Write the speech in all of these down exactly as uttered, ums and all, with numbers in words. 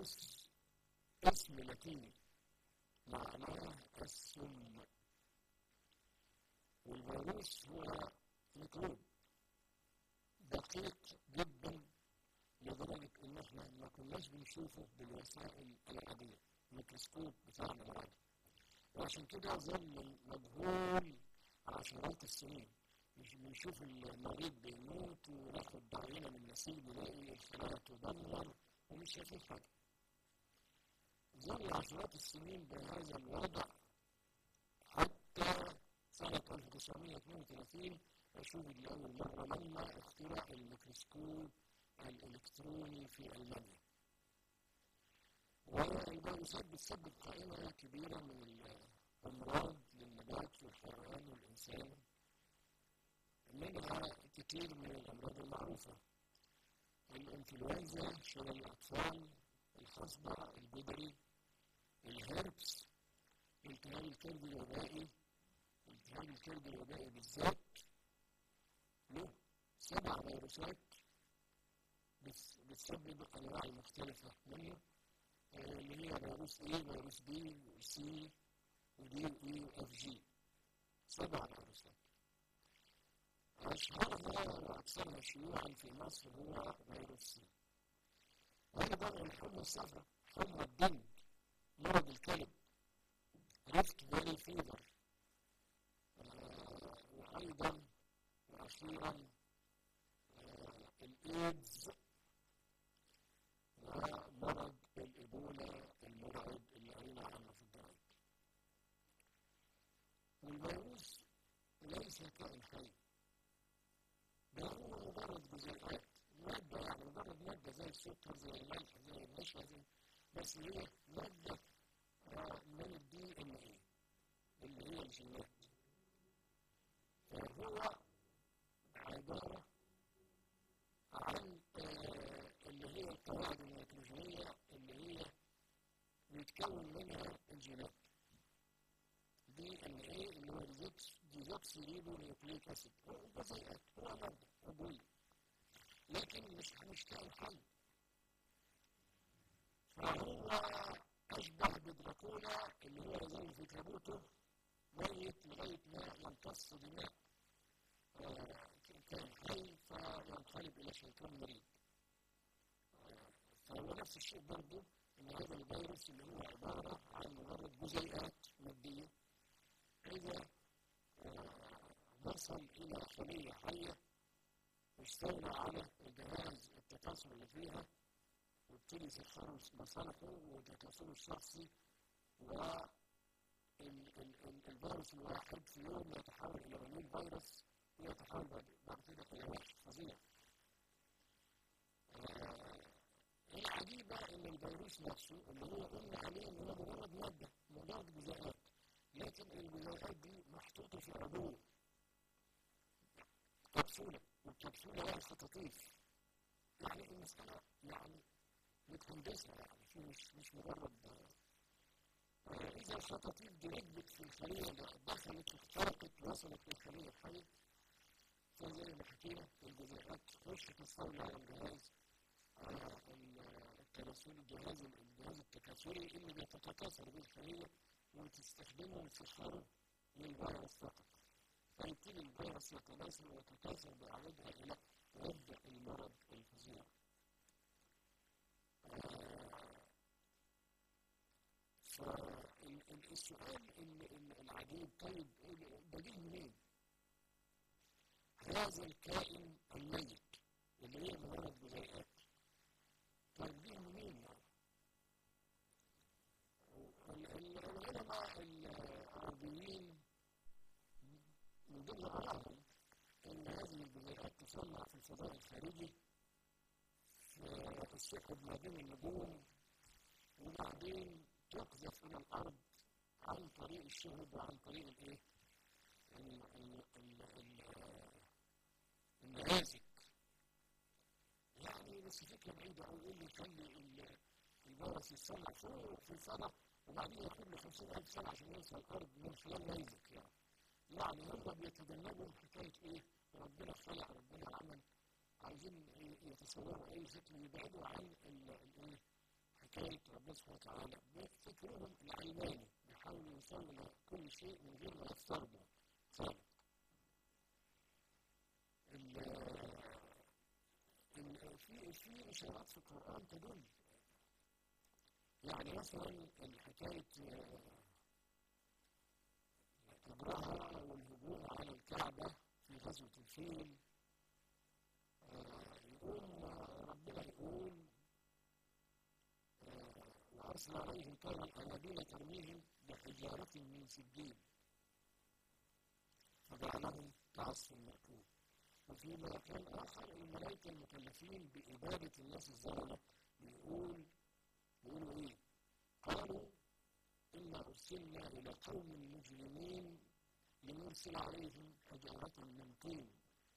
الفيروس اسم لاتيني معناه السم، والفيروس هو ميكروب دقيق جدا لدرجة إن إحنا ما كناش بنشوفه بالوسائل العادية، الميكروسكوب بتاعنا العادي، وعشان كده ظل مجهول عشرات السنين. مش بنشوف المريض بيموت وناخد عينة من نسيج نلاقي الخلايا تدمر ومش شايفين حاجة. ظل عشرات السنين بهذا الوضع حتى سنة ألف وتسعمائة واثنين وثلاثين أشوف لأول مرة لما اخترع الميكروسكوب الإلكتروني في ألمانيا. والفيروسات بتسبب قائمة كبيرة من الأمراض للنبات والحيوان والإنسان، منها كتير من الأمراض المعروفة: الإنفلونزا، شلل الأطفال، الحصبة، الجدري، الهربس، التهاب الكبد الوبائي. التهاب الكبد الوبائي بالذات له سبع فيروسات بتسبب أنواع مختلفة منه، اللي هي فيروس A، فيروس B، وC، ودي، وإي، وإف جي. سبع فيروسات. أشهرها وأكثرها شيوعا في مصر هو فيروس سي. أيضا الحمى الصفراء، حمى الدم، مرض الكلب، ريفت فالي فيفر، آه وأيضا وأخيرا آه الإيدز ومرض الإيبولا المرعب اللي قرينا عنه في الجرايد. والفيروس ليس كائن حي، ده هو مجرد جزيئات، مادة، يعني مجرد مادة زي السكر، زي الملح، زي النشا، زي بس هي مادة من الدي ان ايه اللي هي الجينات. فهو عبارة عن آه اللي هي القواعد النيتروجينية اللي هي بيتكون منها الجينات. دي ان ايه اللي هو ديزوكسي ريبو نيوكليك اسيد، هو جزيئات، هو مادة عضوية، لكن مش مش كائن حي. فهو أشبه بدراكولا اللي هو يظل في تابوته ميت لغاية ما يمتص دماء آه كائن حي فينقلب إلى شيطان مريض. آه فهو نفس الشيء برضه، إن هذا الفيروس اللي هو عبارة عن مجرد جزيئات مادية إذا آه وصل إلى خلية حية واستولى على الجهاز التكاثر اللي فيها وابتدي يسخروا مصالحه وتكاثره الشخصي، والفيروس الواحد في يوم يتحول إلى مليون فيروس ويتحول بعد كده إلى وحش فظيع. آه العجيبة إن الفيروس نفسه اللي هو قلنا عليه إن هو مجرد مادة، مجرد جزيئات، لكن الجزيئات دي محطوطة في عبوة كبسولة، والكبسولة لها خطاطيف، يعني المسألة يعني متهندسة، يعني في مش مش مجرد آه إذا الخطاطيف دي ركبت في الخلية دخلت اخترقت وصلت للخلية الحية، فزي ما حكينا الجزيئات تخش تستولي على الجهاز آه التكاثري، الجهاز الجهاز التكاثري اللي بيتكاثر بالخلية وتستخدمه وتسخره للفيروس فقط، فيبتدي الفيروس يتناسل ويتكاثر بأعدادها إلى يبدأ المرض الفظيع. آه فالسؤال العجيب، طيب ده جه منين؟ هذا الكائن الميت اللي هي مجرد جزيئات، طيب جه منين؟ العلماء الأرضيين من ضمن آرائهم إن هذه الجزيئات تصنع في الفضاء الخارجي في السحب ما بين النجوم، وبعدين تقذف إلى الأرض عن طريق الشهب وعن طريق الإيه؟ النيازك. يعني بس فكرة بعيدة أوي، إيه اللي يخلي الفيروس يتصنع فوق في الفضاء وبعدين ياخد له خمسين ألف سنة عشان يوصل الأرض من خلال نيزك؟ يعني يعني هم بيتجنبوا حكاية إيه؟ ربنا خلق، ربنا عمل، عايزين يتصوروا أي شكل يبعدوا عن الإيه؟ حكاية ربنا سبحانه وتعالى بفكرهم العلماني، بيحاولوا يوصلوا إلى كل شيء من غير ما يفترضوا خالص. في في إشارات في القرآن تدل، يعني مثلا الحكاية إبراهة والهجوم على الكعبة في غزوة الفيل، يقوم ربنا يقول وأرسل عليهم طيرا أبابيل ترميهم بحجارة من سجيل فجعلهم كعصف مأكول. وفي مكان آخر الملائكة المكلفين بإبادة الناس الظالمة بيقول بيقولوا إيه؟ قالوا إنا أرسلنا إلى قوم مجرمين لنرسل عليهم حجارة من طين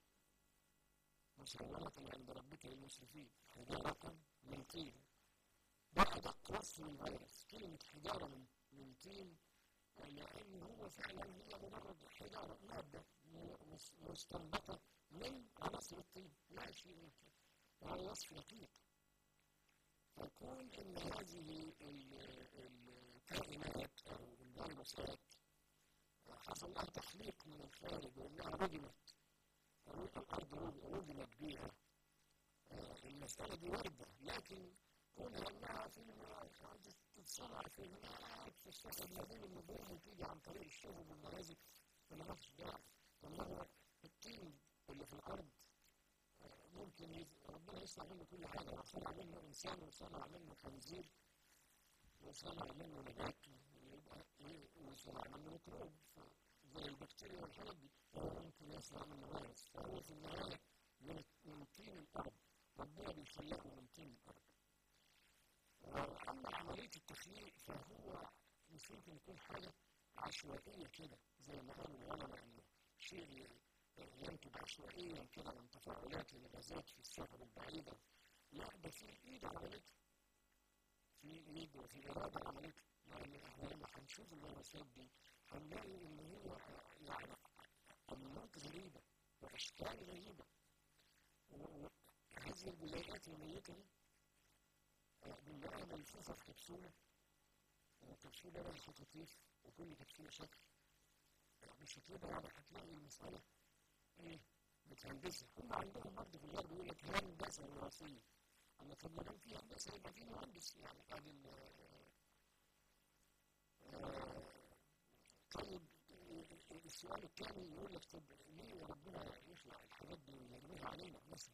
مسومة عند ربك للمسرفين. حجارة من طين ده أدق وصف للفيروس، كلمة حجارة من, من طين، لأن هو فعلا هي مجرد حجارة مادة مستنبطة من عناصر الطين، لا شيء من كده، وهو وصف دقيق. فكون إن هذه الكائنات أو الفيروسات حصل لها تخليق من الخارج وإنها رجمت أو الأرض رجمت بيها، المسألة دي واردة، لكن كونها إنها في تتصنع في هناك في السفر ما بين النجوم وتيجي عن طريق الشهب والنيازك، فأنا ما فيش داعي. والله الطين اللي في الأرض ممكن ربنا يصنع منه كل حاجة، صنع منه إنسان وصنع منه خنزير وصنع منه نبات وصنع منه ميكروب زي البكتيريا والحاجات دي، فهو ممكن يصنع منه فيروس. فهو في النهاية من طين الأرض، ربنا بيخلقه من طين الأرض. وأما عملية التخليق فهو مش ممكن يكون حاجة عشوائية كده زي ما قالوا العلماء إنه شيء ينتج عشوائيا كده من تفاعلات الغازات في السحب البعيدة. لا، ده في إيد عملتها، في إيد وفي إرادة عملتها. يعني إحنا لما هنشوف الفيروسات دي هنلاقي إن هي يعني أنماط غريبة وأشكال غريبة، وهذه الجزيئات الميتة دي بنلاقيها ملفوفة في كبسولة، والكبسولة لها خطاطيف وكل كبسولة شكل، مش هتلاقي يعني هتلاقي المسألة ايه متهندسة. هم عندهم برضه في الغرب يقول لك هندسة وراثية. أما طب ما دام في هندسة يبقى في مهندس، يعني ادي طيب السؤال الثاني يقول لك طب ليه ربنا يخلق الحاجات دي ويرميها علينا مثلا؟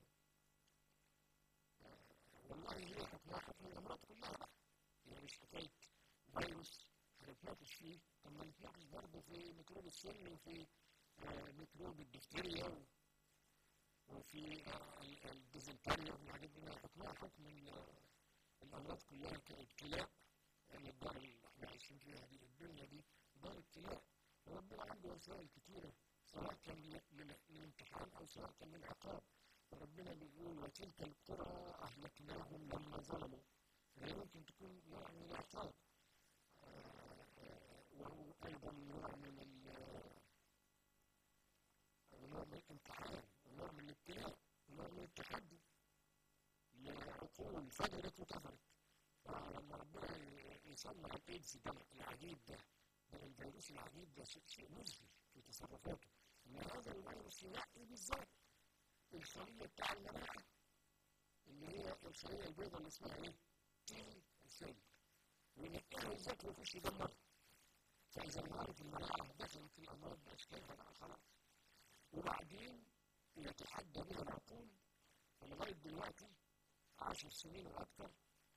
والله هي حكمها حكم الأمراض كلها بقى، هي مش حكاية فيروس هنتناقش فيه، طب ما نتناقش برضه في ميكروب السل وفي آه ميكروب الدفتيريا وفي آه الديزنتريا والحاجات دي، حكمها حكم الأمراض كلها كابتلاء، يعني الدار اللي احنا عايشين فيها دي الدنيا دي دار ابتلاء، وربنا عنده وسائل كتيرة سواء كان للامتحان أو سواء كان للعقاب. وربنا بيقول وتلك القرى أهلكناهم لما ظلموا، فهي ممكن تكون نوع من العقاب وهو أيضا نوع من نوع من الامتحان ونوع من الابتلاء ونوع من التحدي لعقول فجرت وكفرت. فلما ربنا يصنع الإيدز ده العجيب ده الفيروس العجيب ده شيء مذهل في تصرفاته، إن هذا الفيروس ينقي بالظبط الخلية بتاع المناعة اللي هي الخلية البيضاء اللي اسمها ايه؟ تي سيل، وينقيها بالظبط ويخش يدمرها. فإذا انهارت المناعة دخلت الأمراض بأشكالها بقى خلاص. وبعدين يتحدى بها العقول، فلغاية دلوقتي عشر سنين وأكثر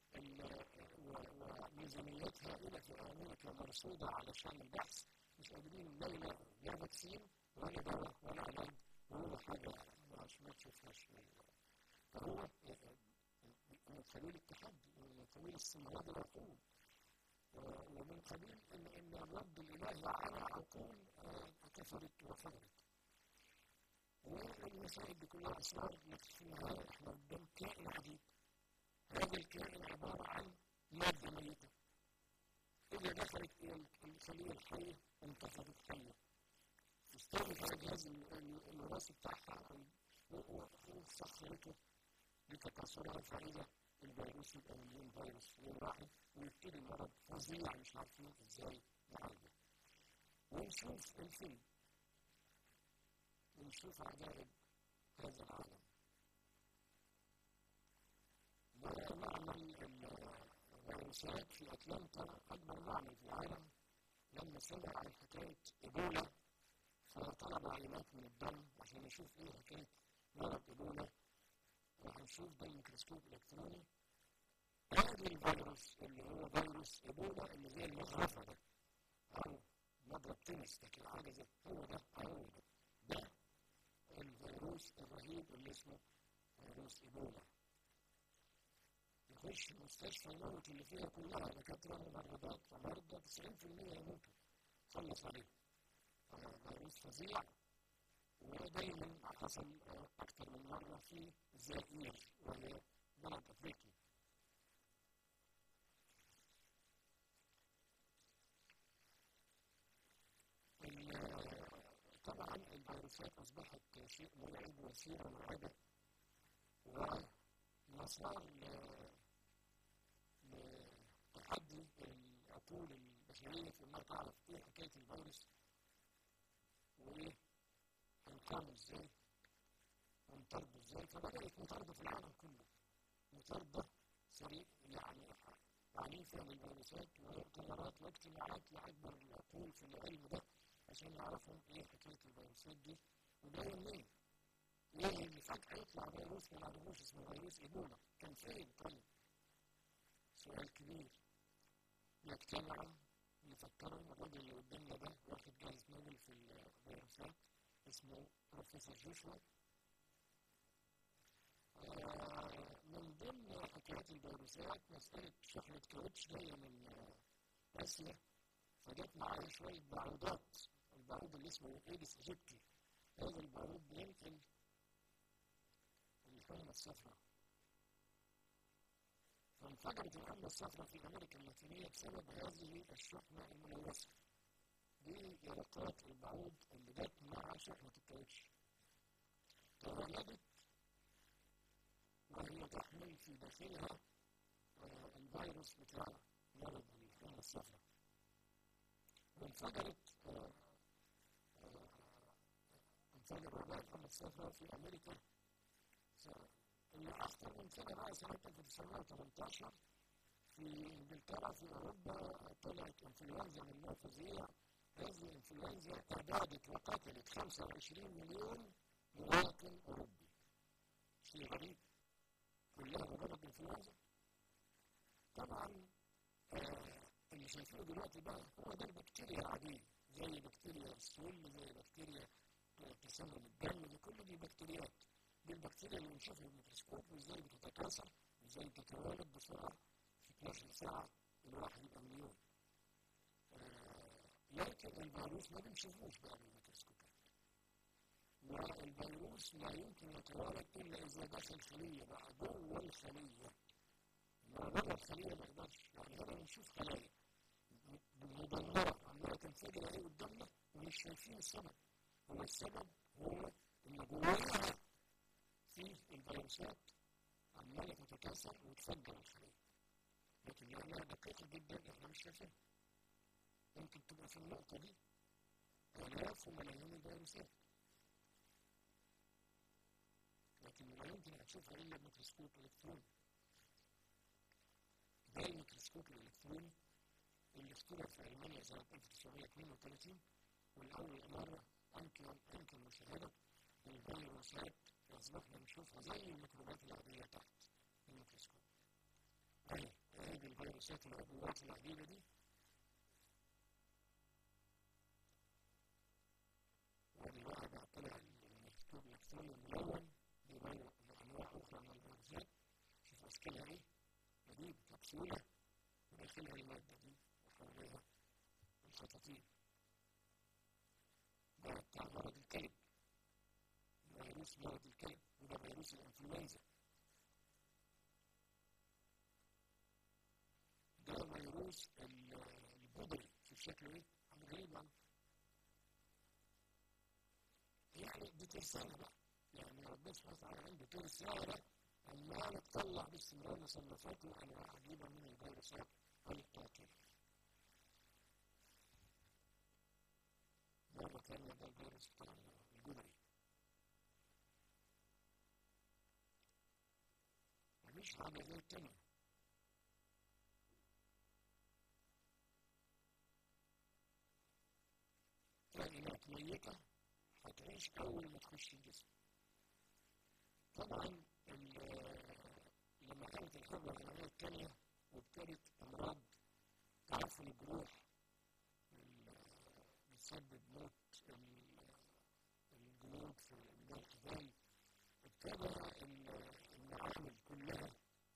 وميزانيتها إلى في أمريكا مرصودة علشان البحث، مش قادرين لا يلاقوا لا فاكسين ولا دواء ولا علاج ولا حاجة ما تشوفهاش. فهو من قبيل التحدي ومن قبيل استمرار العقول ومن قبيل ان ان الرد الالهي على عقول كفرت وفجرت. والمسائل دي كلها اسرار، لكن في النهايه احنا قدام كائن عجيب. هذا الكائن عباره عن ماده ميته اذا دخلت الى الخليه الحيه انتفضت حيه، تستهلك على الجهاز الوراثي بتاعها وسخرته لتكاثرها، فإذا الفيروس يبقى مليون فيروس في يوم واحد ويبتدي المرض فظيع مش عارفين ازاي نعالجه. ونشوف الفيلم ونشوف عجائب هذا العالم. ومعمل الفيروسات في أتلانتا أكبر معمل في العالم لما سمع عن حكاية إيبولا فطلب عينات من الدم عشان يشوف إيه حكاية مرض إيبولا. وهنشوف ده الميكروسكوب الإلكتروني. هذا الفيروس اللي هو فيروس إيبولا اللي زي المغرفة ده أو مضرب تنس لكن حاجة زي هو ده هو ده ده الفيروس الرهيب اللي اسمه فيروس إيبولا. يخش المستشفى يموت اللي فيها كلها دكاترة ممرضات ومرضى تسعين في المية يموتوا خلص عليهم. فيروس فظيع ودايما حصل أكثر من مرة في الزائر وهي بلد أفريقيا. طبعا الفيروسات أصبحت شيء مرعب وسيرة مرعبة ومسار لتحدي العقول البشرية في إنها تعرف إيه حكاية الفيروس وإيه هنقاومه إزاي ونطرده إزاي. فبدأت مطاردة في العالم كله، مطاردة سريع يعني عنيفة للفيروسات ومؤتمرات واجتماعات لأكبر العقول في العلم ده عشان يعرفوا ايه حكاية الفيروسات دي وجاية منين؟ ليه اللي فجأة يطلع فيروس ما نعرفوش اسمه فيروس إيبولا؟ كان فين طيب؟ سؤال كبير. يجتمعوا يفكروا. الراجل اللي قدامنا ده واخد جائزة نوبل في الفيروسات اسمه بروفيسور جوشوا. آه من ضمن حكايات الفيروسات مسألة شحنة كاوتش جاية من آه آسيا فجت معايا شوية بعوضات. البعوض اللي اسمه ايدس ايجيبتي هذا البعوض بينقل الحمى الصفراء. فانفجرت الحمى الصفراء في امريكا اللاتينية بسبب هذه الشحنة الملوثة. دي يرقات البعوض اللي جت مع شحنة الكاوتش تولدت وهي تحمل في داخلها آه الفيروس بتاع مرض الحمى الصفراء. وانفجرت آه انفجر وباء الحمى الصفراء في امريكا اللي اكثر من سنه بقى سنه ألف وتسعمائة وثمانية عشر. في انجلترا في اوروبا طلعت انفلونزا من نوع فظيع. هذه الانفلونزا ابادت وقتلت خمسة وعشرين مليون مواطن اوروبي. شيء غريب كلها مجرد انفلونزا. طبعا آه اللي شايفينه دلوقتي بقى هو ده البكتيريا العاديه زي بكتيريا السل زي بكتيريا تسمم الدم دي كل دي بكتيريات. دي البكتيريا اللي بنشوفها بالميكروسكوب وازاي بتتكاثر وازاي بتتولد بسرعه في اثناشر ساعه الواحد يبقى مليون. آه لكن الفيروس ما بنشوفوش بقى بالميكروسكوبات. والفيروس لا يمكن يتولد الا اذا دخل خليه بقى جوه الخليه. لو بره الخليه ما يقدرش. يعني هنا بنشوف خلايا مدمره عماله تنفجر اهي قدامنا ومش شايفين السبب. هو السبب هو ان جواها في الفيروسات عماله تتكاثر وتفجر الخليه. لكن لانها دقيقه جدا احنا مش شايفينها. ممكن تبقى في النقطه دي آلاف وملايين الفيروسات. لكن لا يمكن هتشوفها الا بميكروسكوب الكتروني. ده الميكروسكوب الالكتروني اللي اخترع في المانيا سنه ألف وتسعمائة واثنين وثلاثين والأول مرة يمكن يمكن مشاهدة الفيروسات أصبحنا نشوفها زي الميكروبات العادية تحت الميكروسكوب. أهي هذه الفيروسات العبوات العديدة دي ودي بقى بعتلها الميكروسكوب الإلكتروني الملون بيبين أنواع أخرى من الفيروسات. شوف أشكالها إيه؟ دي كبسولة وداخلها المادة دي وحواليها الخطاطيف. ده بتاع مرض الكلب فيروس مرض الكلب وده فيروس الانفلونزا. ده فيروس البودري شوف شكله ايه عم غريب عنه. يعني دي ترسانة بقى يعني ربنا سبحانه وتعالى عنده ترسانة عمالة تطلع باستمرار مصنفات وأنواع عجيبة من الفيروسات القاتلة. مرة تانية ده الفيروس بتاع الجدري. مفيش حاجة غير كده. كائنات ميتة هتعيش أول ما تخش الجسم. طبعا لما كانت الحرب العالمية الثانية وابتدت أمراض تعفن الجروح بتسبب موت الجنود في ميدان القتال، ابتدى المعامل كلها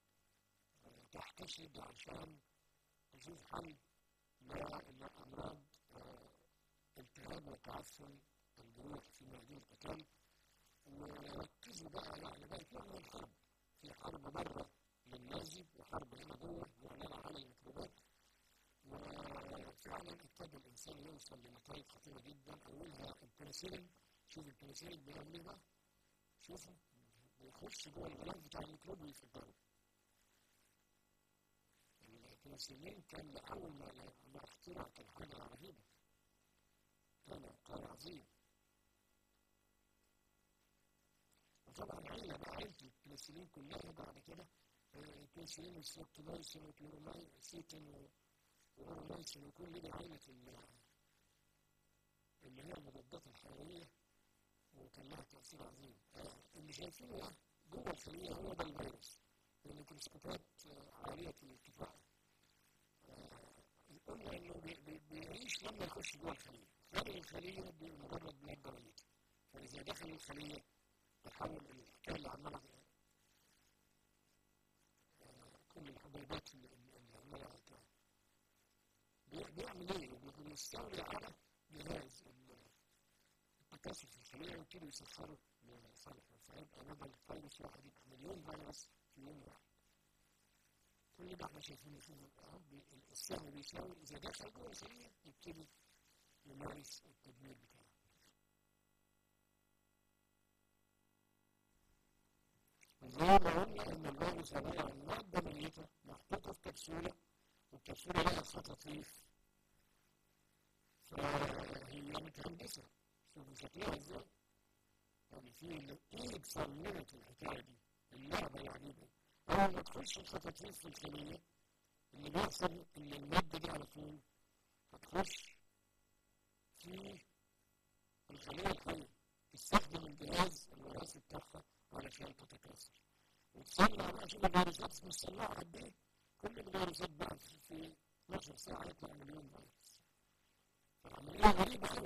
تحتشد عشان تشوف حل لأمراض التهاب وتعفن الجروح في ميدان القتال، وركزوا بقى يعني بقى يكون الحرب في حرب بره للنازي وحرب هنا جوه معلنة على الميكروبات. وفعلا ابتدى الانسان يوصل لنتائج خطيره جدا، اولها البنسلين. شوف البنسلين بيعمل ايه بقى؟ شوفوا بيخش جوه الغلاف بتاع الميكروب ويفجره. البنسلين كان لاول ما اخترع كان حاجه رهيبه، كان عبقري عظيم. وطبعا عيله بقى عيله البنسلين كلها بعد كده، البنسلين والسيبتومايسين والكلورومايسين والأورمايسين وكل دي عيلة اللي هي المضادات الحيوية، وكان لها تأثير عظيم. آه اللي شايفينه ده جوه الخلية هو ده الفيروس، الميكروسكوبات عالية الارتفاع. قلنا إنه بي بي بيعيش لما يخش جوه الخلية، خارج الخلية مجرد مادة ميتة، فإذا دخل الخلية يحول الحكاية اللي عمالة آه كل الحبيبات اللي عمالة بيعمل ايه؟ بيستولي على جهاز التكاثر في الخلية ويبتدي يسخره لصالحه، فيبقى بدل فيروس واحد يبقى مليون فيروس في يوم واحد. كل ده احنا شايفينه فيه السهم بيساوي اذا دخل جوه الخلية يبتدي يمارس التدمير بتاعه. زي ما قلنا ان الفيروس عبارة عن مادة ميتة محطوطة في كبسولة، والكبسولة لها خطاطيف، فهي متهندسة. شوفوا شكلها ازاي؟ يعني في ايد صممت الحكاية دي، اللعبة العجيبة. أول ما تخش الخطاطيف في الخلية اللي بيحصل إن المادة دي على طول هتخش في الخلية الحية، تستخدم الجهاز الوراثي بتاعها علشان تتكاثر وتصنع بقى. شوف الفيروسات مصنعة قد إيه؟ كل الفيروسات بقى في اتناشر ساعة يطلع مليون فيروس. فعملية غريبة أوي.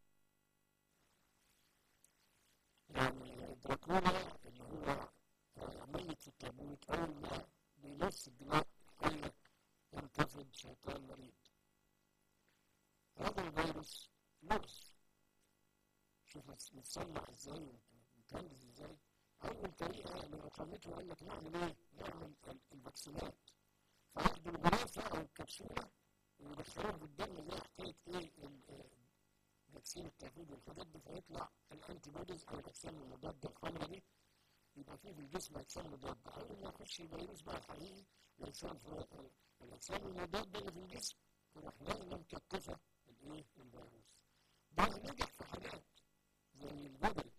يعني دراكولا اللي هو ميت في التابوت أول ما بيمص الدماء الحية ينتفض شيطان مريض. هذا الفيروس مرض. شوف متصنع ازاي ومتهندس ازاي. أول طريقة لإقامته قال لك نعمل إيه؟ نعمل الفاكسينات. فياخدوا الغرافة أو الكبسولة ويدخلوها في الدم زي حكاية إيه؟ فاكسين التيفود والحاجات دي، فيطلع الأنتي بوديز أو الأجسام المضادة الحمراء دي، يبقى فيه في الجسم أجسام مضادة. أول ما يخش الفيروس بقى الحقيقي الإنسان في الأجسام المضادة اللي في الجسم تروح نازلة مكتفة الإيه؟ الفيروس. ده نجح في حاجات زي الجدري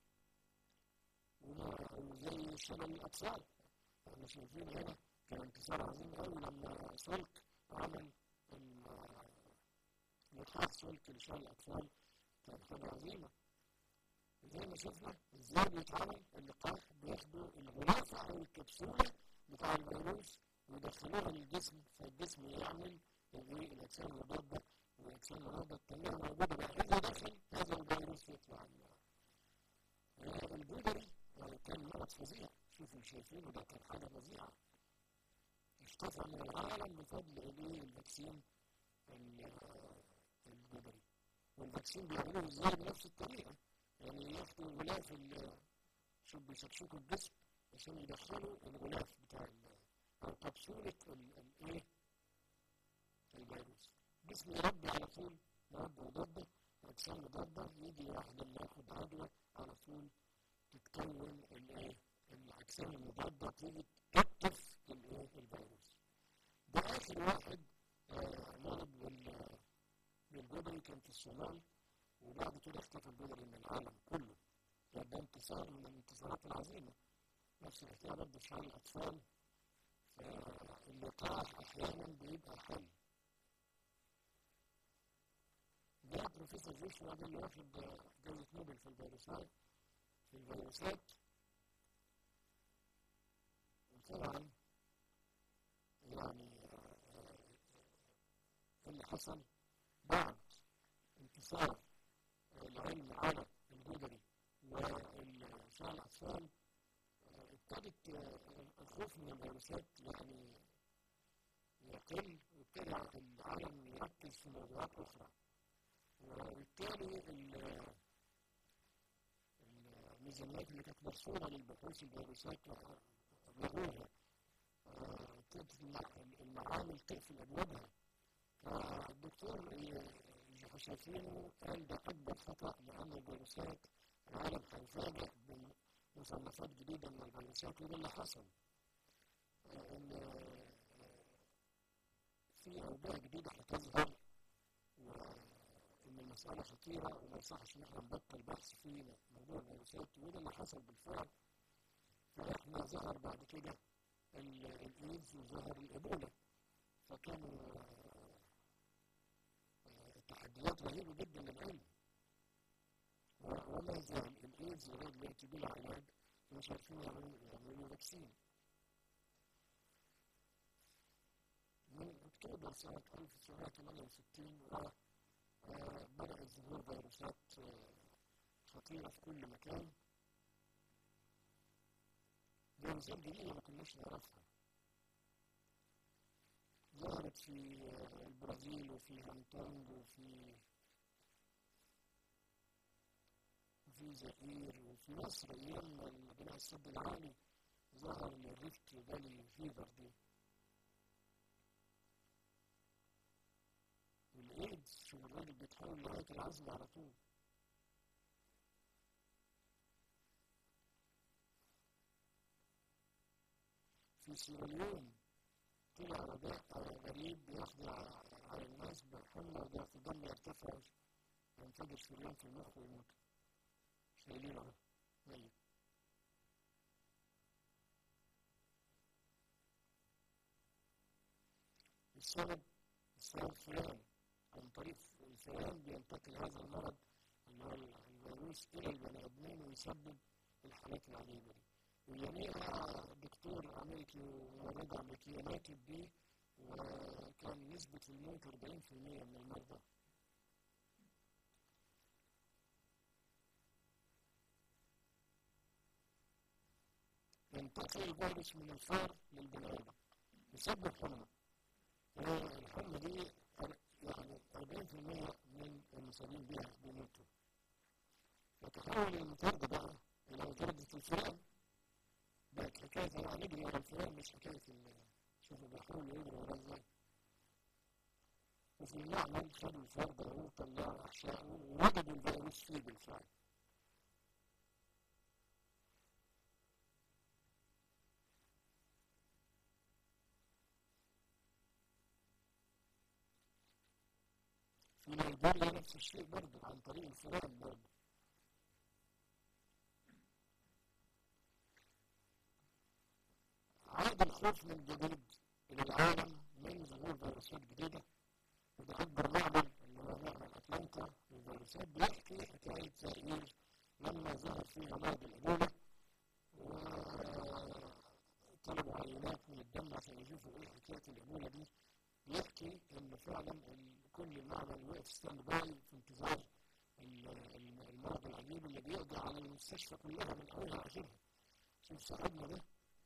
وزي شلل الأطفال. احنا شايفين هنا كان انتصار عظيم قوي لما سلك عمل لقاح سلك لشلل الأطفال، كان حاجة عظيمة. زي ما شفنا ازاي بيتعمل اللقاح، بياخدوا الغرافة أو الكبسولة بتاع الفيروس ويدخلوها للجسم، فالجسم يعمل الأجسام المضادة، والأجسام المضادة التانية موجودة بقى. إذا دخل هذا الفيروس يطلع الجدري. كان مرض فظيع، شوفوا شايفينه ده كان حاجة فظيعة. اختفى من العالم بفضل إيه؟ الفاكسين الجدري. والفاكسين بيعملوه ازاي؟ بنفس الطريقة، يعني ياخدوا الغلاف شوف بيشكشكوا الجسم عشان يدخلوا الغلاف بتاع أو كبسولة الإيه؟ الفيروس. الجسم يربي على طول مواد مضادة وأجسام مضادة، يجي واحد اللي ياخد عدوى على طول تتكون الإيه؟ الأجسام المضادة تيجي تقطف الإيه الفيروس. ده آخر واحد مرض بالجدري كان في الصومال، وبعد كده اختفى الجدري من العالم كله. ده انتصار من الانتصارات العظيمة. نفس الحكاية برضه في شلل الأطفال، فاللقاح أحيانا بيبقى حل. ده بروفيسور جوشوا ده اللي واخد جائزة نوبل في الفيروسات في الفيروسات وطبعا يعني اللي حصل بعد انتصار العلم على الجدري وشلل الأطفال ابتدت الخوف من الفيروسات يعني يقل، وابتدى العالم يركز في موضوعات أخرى، وبالتالي الميزانيات اللي كانت مرسومة للبحوث الفيروسات لغوها، ابتدت المعامل تقفل أبوابها. فالدكتور الجحشافينو قال ده أكبر خطأ، لأن الفيروسات العالم هيفاجئ بمصنفات جديدة من الفيروسات، وده اللي حصل. إن في أوبئة جديدة هتظهر، وإن المسألة خطيرة وما يصحش إن احنا نبطل بحث في موضوع الفيروسات، وده اللي حصل بالفعل. فإحنا ظهر بعد كده الإيدز وظهر الإيبولا، فكانوا تحديات رهيبة جدا للعلم، وما زال الإيدز لغاية دلوقتي بلا علاج، مش عارفين يعملوا فاكسين. من أكتوبر سنة ألف وتسعمائة وثمانية وستين بدأت ظهور فيروسات خطيرة في كل مكان، فيروسات جديدة ما كناش نعرفها. ظهرت في البرازيل وفي هونج كونج وفي وفي زئير وفي مصر أيام بناء السد العالي ظهر الريفت فالي فيفر دي. والإيدز شوف الراجل بيتحول لغاية العزل على طول. في سيراليون طلع وباء غريب بياخد على الناس بحمى وضغط الدم يرتفع، ينفجر شريان في المخ ويموت. شايلين اهو ميت. السبب السبب فئران، عن طريق الفئران بينتقل هذا المرض اللي هو الفيروس إلى البني آدمين ويسبب الحالات العجيبة دي. ويميها دكتور أمريكي وممرضة أمريكية ماتت بيه، وكان نسبة الموت أربعين بالمئة من المرضى. ينتقل الفيروس من الفار للبني آدم يسبب حمى. الحمى دي يعني أربعين بالمئة من المصابين بها بيموتوا. فتحول المطاردة بقى إلى مطاردة الفئران. بقت حكاية أنا نجري ورا الفئران، مش حكاية شوفوا بيحاولوا يجروا ورا ازاي. وفي المعمل خدوا الفار ده وطلعوا أحشائه ووجدوا الفيروس فيه بالفعل. في نيجيريا نفس الشيء برضه عن طريق الفئران برضه. عاد الخوف من جديد إلى العالم من ظهور فيروسات جديدة، وده أكبر معمل اللي هو معمل أتلانتا للفيروسات بيحكي حكاية زئير لما ظهر فيها مرض الإيبولا، وطلبوا عينات من الدم عشان يشوفوا إيه حكاية الإيبولا دي. بيحكي إن فعلا كل المعمل وقف ستاند باي في انتظار المرض العجيب اللي بيقضي على المستشفى كلها من أولها لآخرها. شوف صاحبنا ده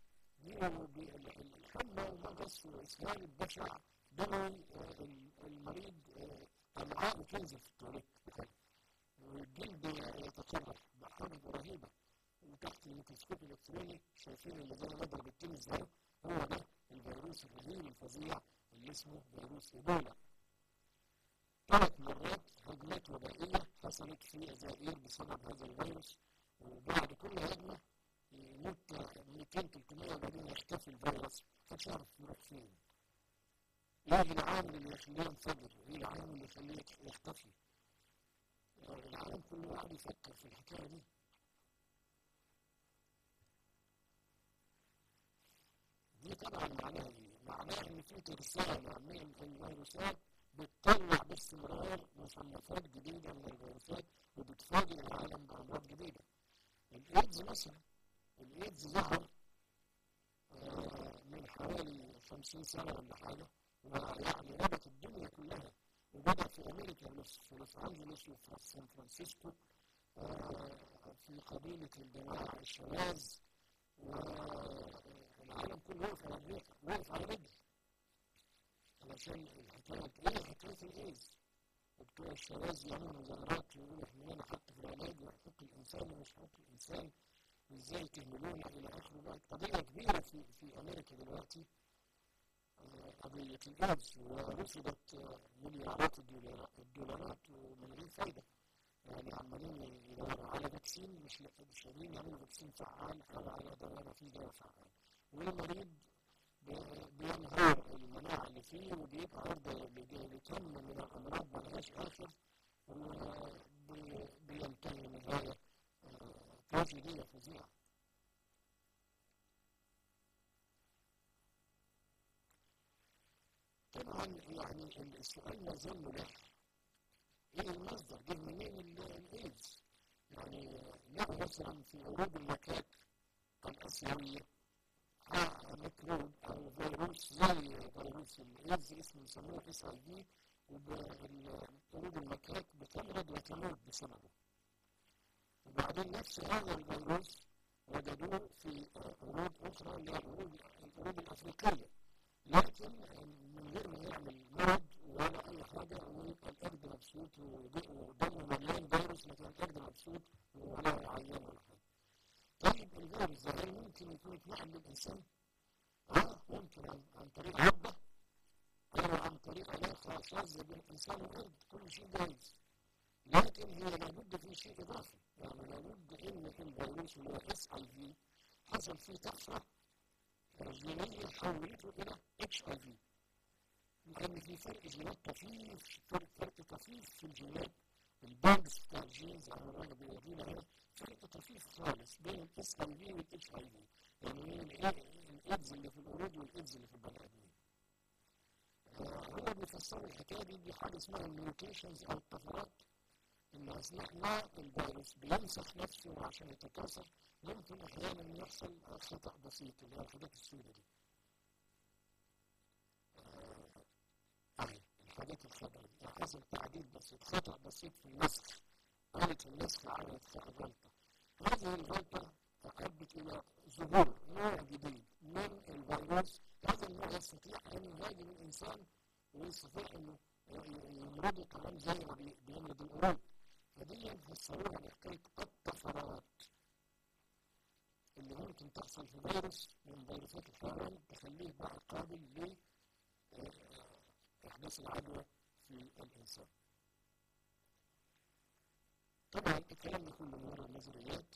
الحمى ومغص وإسهال بشع دموي، المريض أمعاء تنزل في التواليت والجلد يتقرح بحاجة رهيبة، وتحت الميكروسكوب الإلكتروني شايفين اللي زي مضرب التنس ده هو ده الفيروس الرهيب الفظيع اللي اسمه فيروس إيبولا. ثلاث مرات هجمات وبائية حصلت في الجزائر بسبب هذا الفيروس، وبعد كل هجمة يموت مئتين ثلاثمية وبعدين يختفي الفيروس، محدش يعرف يروح فين. ايه العامل اللي يخليه ينفجر؟ ايه العامل اللي يخليه يختفي؟ العالم كله قاعد يفكر في الحكايه دي. دي طبعا معناها ايه؟ معناها ان في ترسانه من الفيروسات بتطلع باستمرار مصنفات جديده من الفيروسات وبتفاجئ العالم بامراض جديده. الايدز مثلا، الايدز ظهر آه من حوالي خمسين سنه ولا حاجه، ويعني ربط الدنيا كلها، وبدأ في أمريكا في لوس أنجلوس وفي سان فرانسيسكو آه في قبيلة الجماعة الشواذ، والعالم كله وقف على رجل وقف على رجل علشان الحكاية ايه حكاية الإيدز. وبتوع الشواذ يعملوا مظاهرات ويقولوا احنا لنا حق في العلاج وحقوق الإنسان ومش حقوق الإنسان وازاي تهملونا إلى آخره. بقت قضية كبيرة في في أمريكا دلوقتي قضية الإيدز، ورفضت مليارات الدولارات ومن غير فايدة. يعني عمالين يدوروا على فاكسين، مش مش قادرين يعملوا فاكسين فعال أو على دواء فيه دواء فعال، والمريض بينهار المناعة اللي فيه وبيبقى عرضة لكم من الأمراض ملهاش آخر، وبينتهي نهاية تراجيدية فظيعة. طبعا يعني السؤال ما زال ملح، ايه المصدر؟ جه منين الايدز؟ يعني لقوا مثلا في عروض المكاك الاسيويه ميكروب او فيروس زي فيروس الايدز اسمه يسموه اس اي في، وعروض المكاك بتمرض وتموت بسببه. وبعدين نفس هذا الفيروس وجدوه في عروض اخرى اللي هي العروض العروض الافريقيه، لكن من غير ما يعمل مرض ولا اي حاجه، ويبقى القرد مبسوط ودمه مليان فيروس، لكن القرد مبسوط ولا عيان ولا حاجه. طيب الفيروس ده هل ممكن يكون اتنقل للانسان؟ اه ممكن عن, عن طريق عضه او عن طريق علاقه شاذه بين الانسان والقرد، كل شيء جايز. لكن هي لابد في شيء اضافي، يعني لابد ان الفيروس اللي هو اس اي في حصل فيه طفره جينية حولته إلى اتش اي في، لأن في فرق جينات طفيف، فرق, فرق طفيف في الجينات، الباندز بتاع الجينز على الرغم بيدينا هنا فرق طفيف خالص بين الاس اي في والاتش اي في، يعني الايدز اللي في القرود والايدز اللي في البني ادمين. آه هو بيفسر الحكايه دي بحاجه اسمها الميوتيشنز او الطفرات، ان اثناء ما الفيروس بينسخ نفسه عشان يتكاثر ممكن احيانا يحصل خطا بسيط اللي هي الحاجات السوداء دي. اهي الحاجات الخطا دي يعني حصل تعديل بسيط، خطا بسيط في النسخ، آلة النسخ عملت غلطه. هذه الغلطه ادت الى ظهور نوع جديد من الفيروس، هذا النوع يستطيع ان يهاجم الانسان ويستطيع انه يمرضه كمان زي ما بيمرض القرود. فدي فسروها بحكايه الطفرات اللي ممكن تحصل في فيروس من فيروسات الحيوان تخليه بقى قابل لإحداث العدوى في الإنسان. طبعا الكلام ده كله من وراء النظريات،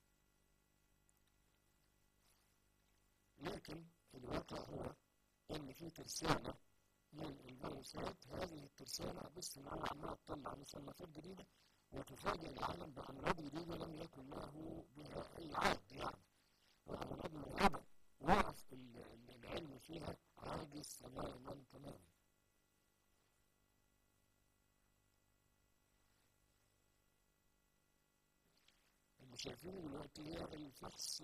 لكن الواقع هو إن في ترسانة من الفيروسات، هذه الترسانة باستمرار عمالة تطلع مصنفات جديدة وتفاجئ العالم بأمراض جديدة لم يكن له بها أي عهد، يعني وأمراض مرعبة وقف العلم فيها عاجز تماما تماما. اللي شايفينه دلوقتي هي الفحص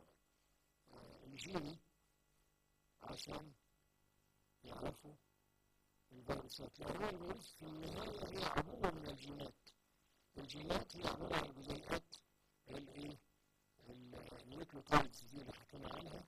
الجيني عشان يعرفوا الفيروسات، لأن هو الفيروس في النهاية هي عبوة من الجينات. الجينات هي عبارة عن جزيئات الايه؟ النيوكليوتايدز دي اللي حكينا عنها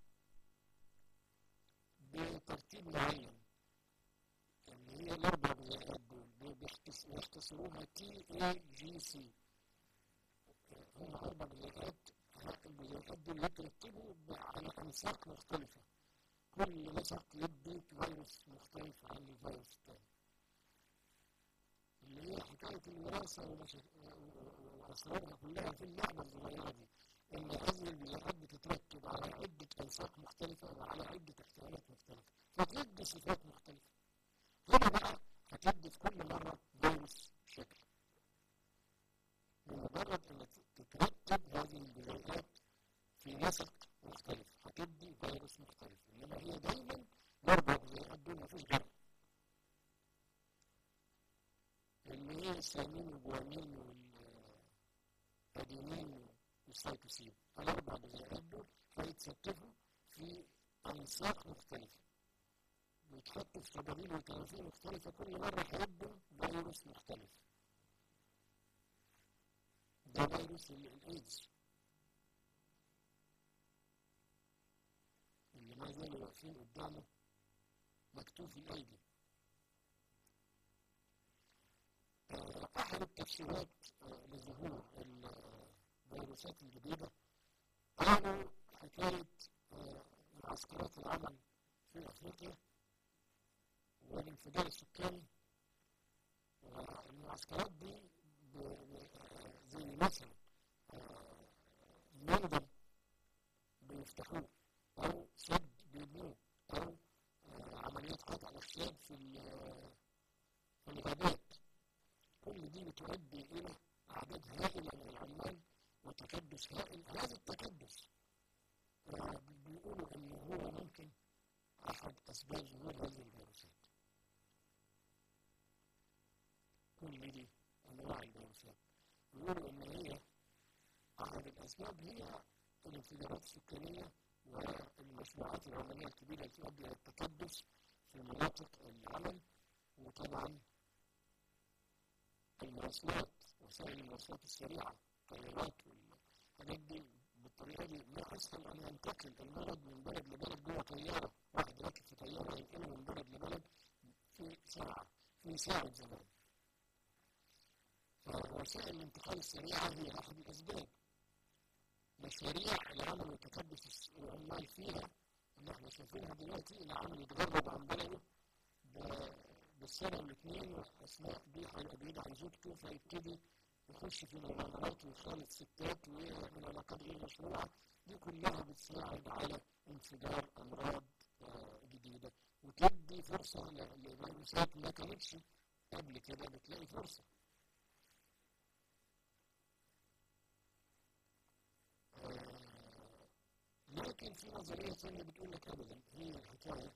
بترتيب معين، اللي هي الاربع جزيئات دول بيختصروها تي اي جي سي. هم اربع جزيئات، الجزيئات دول يترتبوا على انساق مختلفه، كل نسق يدي فيروس مختلف عن الفيروس الثاني، اللي هي حكايه الوراثه واسرارها كلها في اللعبه الصغيره دي. إن هذه البيئات بتتركب على عدة أوساط مختلفة وعلى عدة احتمالات مختلفة فتدي صفات مختلفة. هنا بقى هتدي في كل مرة فيروس شكل بمجرد إن تتركب هذه الجزيئات في نسق مختلف هتدي فيروس مختلف. إنما هي دايما الأربع جزيئات دول مفيش غيرها اللي هي الثيامين والجوانين والأدينين والسيتوسين. الأربع جزيئات دول هيتستفوا في أنساق مختلفة ويتحطوا في تباديل وتوازين مختلفة كل مرة هيدوا فيروس مختلف. ده فيروس الإيدز اللي ما زالوا واقفين قدامه مكتوف الأيدي. أحد التفسيرات لظهور الفيروسات الجديدة قالوا حكاية معسكرات العمل في أفريقيا والانفجار السكاني. والمعسكرات دي زي مثلا منجم بيفتحوه أو سد بيبنوه أو عمليات قطع الأخشاب في الغابات. كل دي بتؤدي إلى أعداد هائلة من العمال وتكدس هائل. هذا التكدس بيقولوا إن هو ممكن أحد أسباب ظهور هذه الفيروسات. كل دي أنواع الفيروسات بيقولوا إن هي أحد الأسباب هي الانفجارات السكانية والمشروعات العملية الكبيرة التي تؤدي إلى التكدس في مناطق العمل. وطبعا المواصلات وسائل المواصلات السريعة الطيارات والحاجات دي بالطريقة دي ما أسهل أن ينتقل المرض من بلد لبلد جوه طيارة. واحد راكب في طيارة ينقله من بلد لبلد في ساعة في ساعة زمان. فوسائل الانتقال السريعة هي أحد الأسباب. مشاريع العمل وتكدس العمال فيها اللي احنا شايفينها دلوقتي العمل يتغرب عن بلده بالسنة والاثنين وأثناء دي هيبقى بعيد عن زوجته فيبتدي يخش في مغامرات ويخالط ستات ويعمل علاقات غير مشروعة. دي كلها بتساعد على انفجار أمراض جديدة وتدي فرصة لفيروسات ما كانتش قبل كده بتلاقي فرصة. لكن في نظرية ثانية بتقول لك أبدا هي الحكاية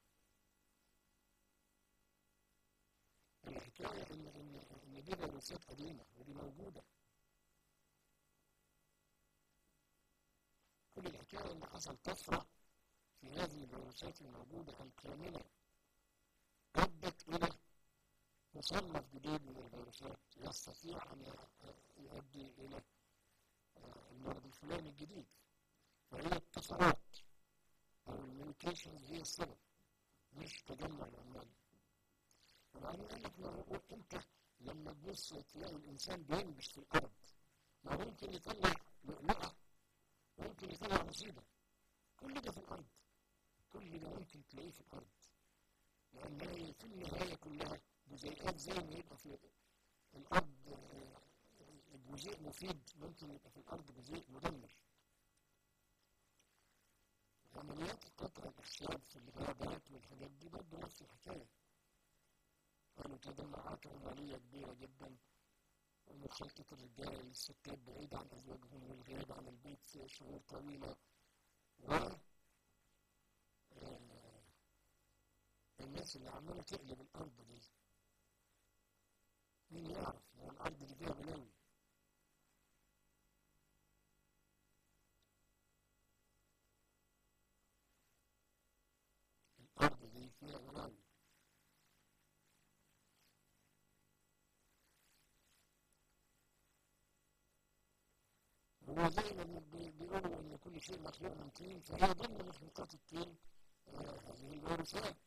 الحكاية إن إن إن دي فيروسات قديمة ودي موجودة. كل الحكاية إن حصل طفرة في هذه الفيروسات الموجودة الكامنة أدت إلى مصنف جديد من الفيروسات يستطيع أن يؤدي إلى المرض الفلاني الجديد. فهي الطفرات أو الميوتيشنز هي السبب مش تجمع العمال. وبعدين قال لك ما هو أنت لما تبص تلاقي الإنسان بينبش في الأرض ما ممكن يطلع لؤلؤة ممكن يطلع مصيبة. كل ده في الأرض كل ده ممكن تلاقيه في الأرض لأن هي في النهاية كلها جزيئات. زي ما يبقى في الأرض جزيء مفيد ممكن يبقى في الأرض جزيء مدمر. عمليات قطع الأخشاب في الغابات والحاجات دي برضه نفس الحكاية. قالوا تجمعات عمالية كبيرة جدا ومخالطة الرجال للستات بعيد عن أزواجهم والغياب عن البيت شهور طويلة. و الناس اللي عمالة تقلب الأرض دي مين يعرف هو الأرض دي فيها بلاوي. الأرض دي فيها بلاوي. هو زي ما بيقولوا إن كل شيء مخلوق من طين فهي ضمن مخلوقات الطين هذه الفيروسات.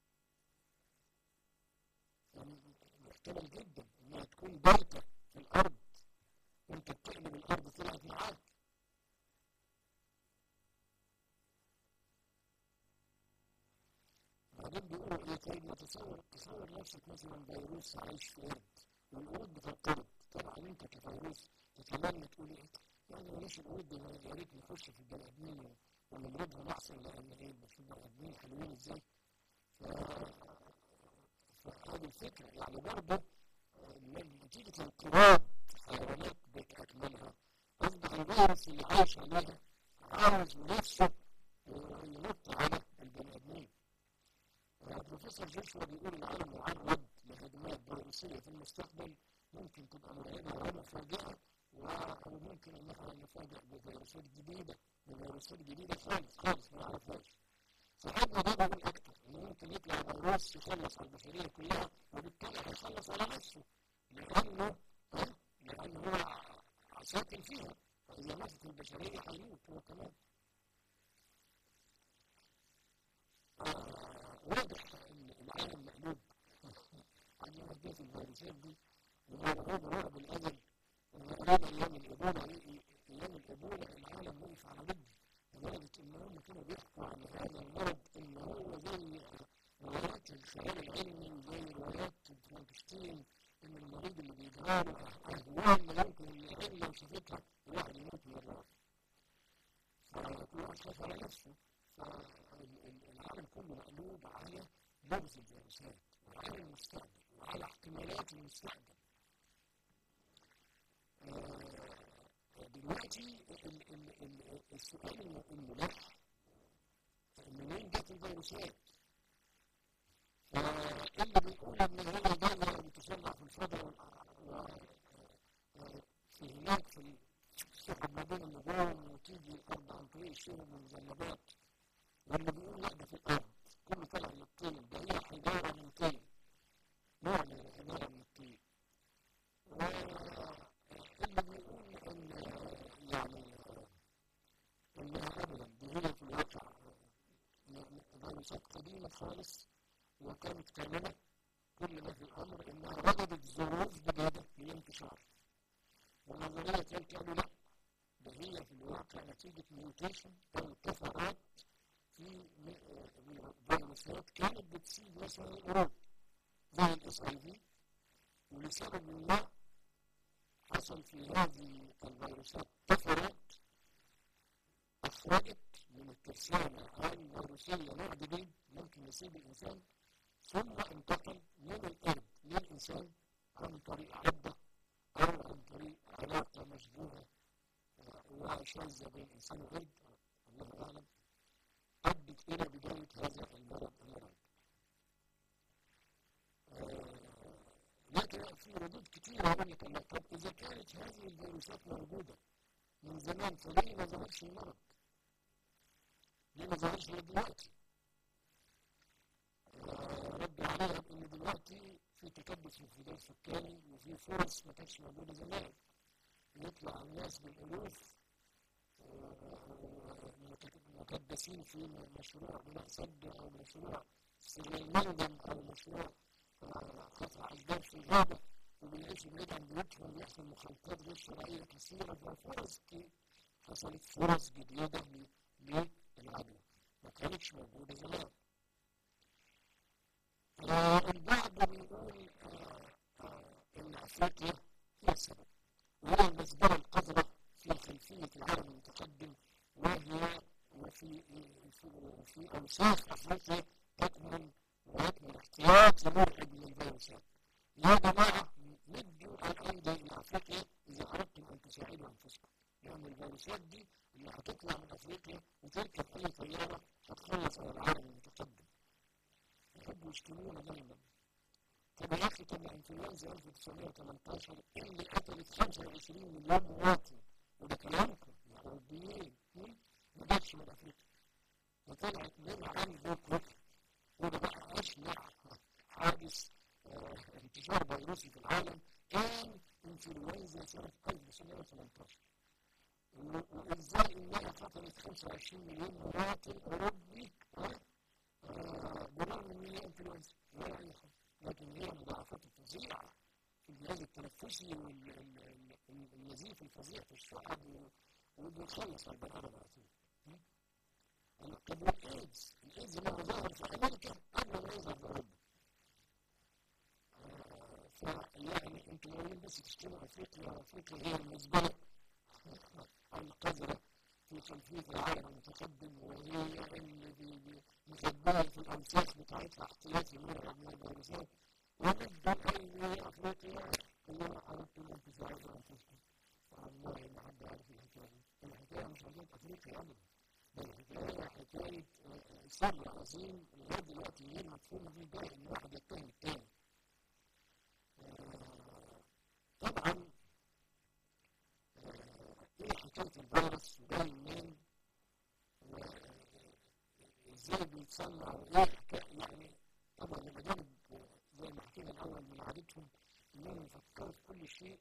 محتمل جدا إنها تكون بايتة في الأرض وأنت بتقلب الأرض طلعت معاك. بعدين بيقولوا إيه طيب ما تصور تصور نفسك مثلا فيروس عايش في قرد والقرود بتنقرض. طبعا أنت كفيروس تتمنى تقول إيه يعني ماليش نخش القرود ده يا ريت نخش في البني ادمين ونمرضهم احسن، لان ايه في البني ادمين حلوين ازاي. فهذه الفكره يعني برضه نتيجه انقراض حيوانات بتاكملها اصبح الفيروس اللي عايش عليها عاوز نفسه ينط على البني ادمين. بروفيسور جوشوا بيقول العالم معرض لهجمات فيروسيه في المستقبل ممكن تبقى مرعبه ومفاجئه، وممكن ان احنا نفاجئ بفيروسات جديده بفيروسات جديده خالص خالص ما نعرفهاش. صاحبنا ده بيقول اكتر انه ممكن يطلع فيروس يخلص على البشريه كلها، وبالتالي هيخلص على نفسه لانه لانه هو ساكن فيها، فاذا ماتت البشريه هيموت هو كمان. آه واضح ان العالم مقلوب عن احداث الفيروسات دي، ومرعوب رعب الازل. ومرعوب ايام الايبولا ايام الايبولا العالم وقف على رجل، لدرجه ان هم كانوا بيحكوا عن هذا المرض ان هو زي روايات الخيال العلمي وزي روايات فرانكشتين، ان المريض اللي بيجراله اهوال لا يمكن العين لو شافتها الواحد يموت من الرعب. فكل واحد خاف على نفسه. فالعالم كله مقلوب على لغز الفيروسات وعلى المستقبل وعلى احتمالات المستقبل. آه دلوقتي السؤال الملح منين جت الفيروسات؟ فاللي بيقول ان هي جايه بتصنع في الفضاء في هناك في السحب ما بين النجوم وتيجي الارض عن طريق الشهب والمذنبات، واللي بيقول لا ده في الارض كله طلع من الطين، ده هي حجاره من طين، نوع من الحجاره من الطين. واللي بيقول ان يعني انها ابدا دي هي في الواقع فيروسات قديمه خالص وكانت كامله، كل ما في الامر انها وجدت ظروف جديده للانتشار. ونظريه تلك قالوا لا ده هي في الواقع نتيجه ميوتيشن او طفرات في فيروسات كانت بتصيب مثلا القرود زي الاس اي في، ولسبب ما حصل في هذه الفيروسات طفرات اخرجت من الترسانه الفيروسيه نوع جديد ممكن يصيب الانسان، ثم انتقل من القرد للانسان عن طريق عضه او عن طريق علاقه مشبوهه وشاذه بين الانسان وقرد، الله اعلم، ادت الى بدايه هذا المرض المرض. آه لكن في ردود كثيره يقول لك الله طب اذا كانت هذه الفيروسات موجوده من زمان فليه ما ظهرش المرض؟ ليه ما ظهرش دلوقتي؟ آه رد عليها ان دلوقتي في تكدس في الفداء السكاني وفي فرص ما كانتش موجوده زمان، يطلع الناس بالالوف مكدسين في مشروع بناء سد او مشروع سلم المنجم او مشروع قطع اشجار في الغابه، وبيعيشوا بعيد عن بيوتهم ويحصل مخالطات غير شرعيه كثيره، ففرص حصلت فرص جديده للعدوى ما كانتش موجوده زمان. البعض بيقول ان افريقيا هي السبب، وهي المزبله القذره في خلفيه العالم المتقدم، وهي وفي في, في اوساخ افريقيا تكمن ويكمن احتياط مرعب من الفيروسات. يا جماعه مدوا الايدي الى افريقيا اذا اردتم ان تساعدوا انفسكم، لان الفيروسات دي اللي هتطلع من افريقيا وتركب اي طياره هتخلص على العالم المتقدم. يحبوا يشتمونا دايما. طب يا اخي طب الانفلونزا ألف وتسعمائة وثمانية عشر اللي قتلت خمسة وعشرين مليون مواطن، وده كلامكم يا اوروبيين، ما جاتش من افريقيا، وطلعت من عندكم، وده بقى اشنع حادث اه انتشار فيروسي في العالم كان انفلونزا سنه ألف وتسعمائة وثمانية عشر. وازاي انها قتلت خمسة وعشرين مليون مواطن اوروبي ها بالرغم ان هي انفلونزا ولا اي حاجه، لكن هي مضاعفات فظيعه في الجهاز التنفسي والنزيف الفظيع في الشعب وبيخلص على البني ادم على طول. طب والايدز؟ الايدز لما ظهر في امريكا قبل ما يظهر في اوروبا. فيعني انتوا ناويين بس تشتموا افريقيا، افريقيا هي المزبله، القذرة في خلفية العالم المتقدم، وهي اللي مخبية في الأنساق بتاعتها احتياطي مرة من الفيروسات، ونبدأ أي أفريقيا كلما أردتم الانتفاع بأنفسكم. والله ما حد عارف الحكاية دي. الحكاية مش حكاية أفريقيا أبدا، بل الحكاية حكاية سر عظيم لغاية دلوقتي غير مفهوم فيه ده، إن واحد يتهم التاني. طبعا ايه حكاية الفيروس وجاي منين وازاي بيتصنع وايه حكاية، يعني طبعا المجانب زي ما حكينا الأول من عادتهم إنهم يفكروا في كل شيء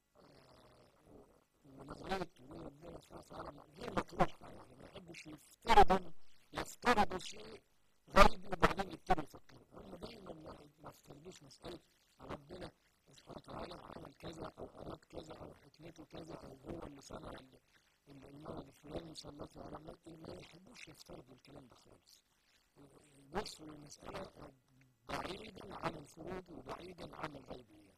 ونظرية وجود ربنا سبحانه وتعالى غير مطروحة، يعني ما يحبوش يفترضوا يفترضوا شيء غيبي وبعدين يبتدوا يفكروا. هم دايما ما يفترضوش مسألة ربنا سبحانه وتعالى عمل كذا أو أراد كذا أو حكمته كذا أو هو اللي صنع المرض الفلاني وسلطه على الناس. ما يحبوش يفترضوا الكلام ده خالص. يبصوا للمسألة بعيدا عن الفروض وبعيدا عن الغيبيات.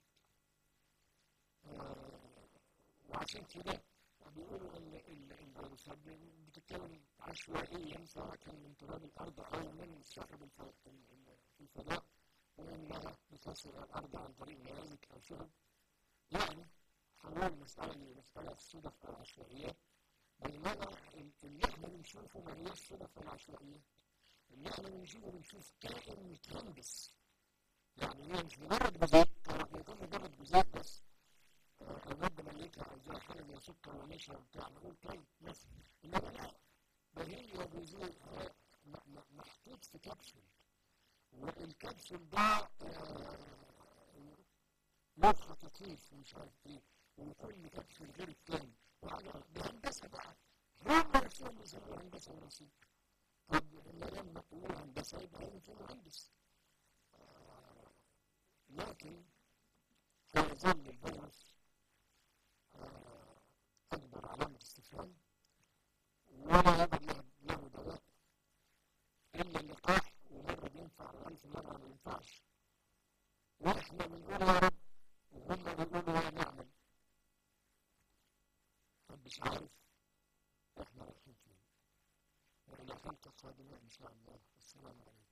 آه وعشان كده بيقولوا ان الفيروسات بتتكون عشوائيا، سواء كان من تراب الارض او من السحب في الفضاء، وانها بتصل الارض عن طريق نيازك او شهب. يعني حول المساله لمساله الصدف او العشوائيات، بينما اللي احنا بنشوفه ما هياش صدف ولا عشوائيات. اللي احنا بنشوفه بنشوف كائن متهندس، يعني هي مش مجرد جزيء، طبعا يكون مجرد جزيء بس أو مادة ميتة أو زي حاجة زي سكر ونشا وبتاع، نقول طيب مثلا. إنما لا، ده هي جزيء محطوط في كبسول، والكبسول ده له خطاطيف ومش عارف إيه، وكل كبسول غير التاني، وحاجة دي هندسة بقى. هم نفسهم بيسموها هندسة وراثية. طب لما تقول هندسة يبقى يمكن مهندس. لكن هيظل الفيروس أكبر علامة استفهام، ولا يبقى له دواء إلا اللقاح، ومرة بينفع وألف مرة ما ينفعش. وإحنا بنقول يا رب وهم بيقولوا يا نعمل. محدش عارف إحنا رايحين فين. وإلى حلقة قادمة إن شاء الله. السلام عليكم.